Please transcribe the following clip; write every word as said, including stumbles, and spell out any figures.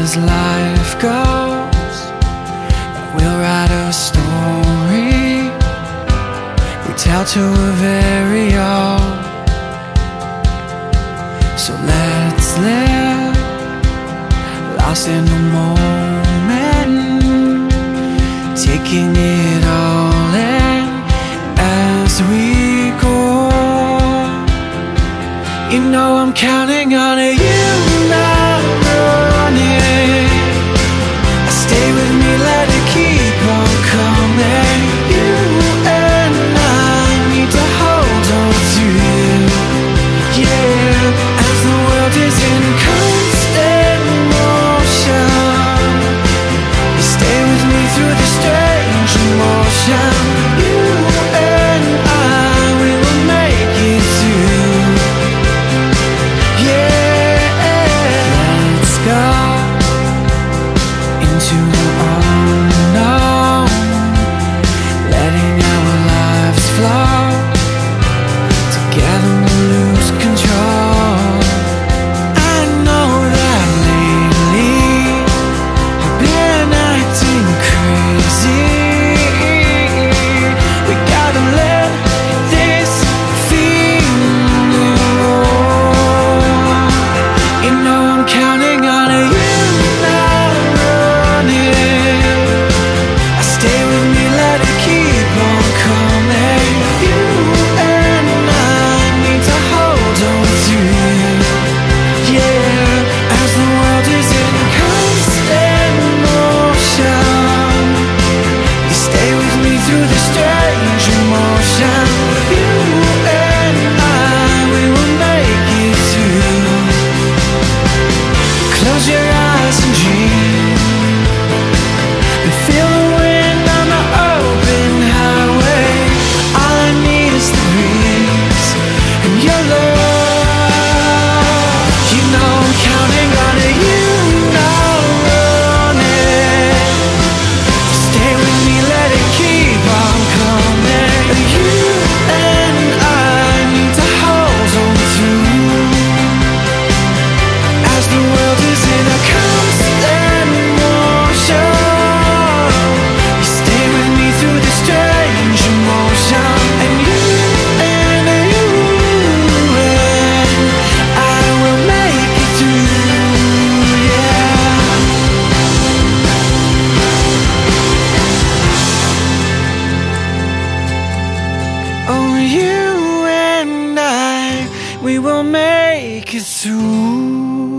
as life goes, we'll write a story we tell to a very own. So let's live, lost in the moment, taking it all in as we go. You know I'm counting on you now, running. Stay with me, let it keep on coming. You and I need to hold on to you, yeah. As the world is in constant motion, you stay with me through the strange emotion. You and I, we will make it through, yeah. Let's go into the unknown, letting our lives flow. Together we lose control. I know that lately I've been acting crazy. We gotta let this feeling roll. You know I'm counting on you now, running. Stay with me, let it keep on coming. You and I need to hold on to you, yeah. As the world is in constant motion, you stay with me through the strange emotion. You and I, we will make it through. Close your eyes and dream, and feel the wind on the open highway. All I need is the breeze and your love. You know I'm counting on you now, running. Stay with me, let it keep on coming. You and I need to hold on through, as the world is in a constant motion. You stay with me through the strange emotion. And you and you and I will make it through, yeah. Oh, you and I, we will make it through.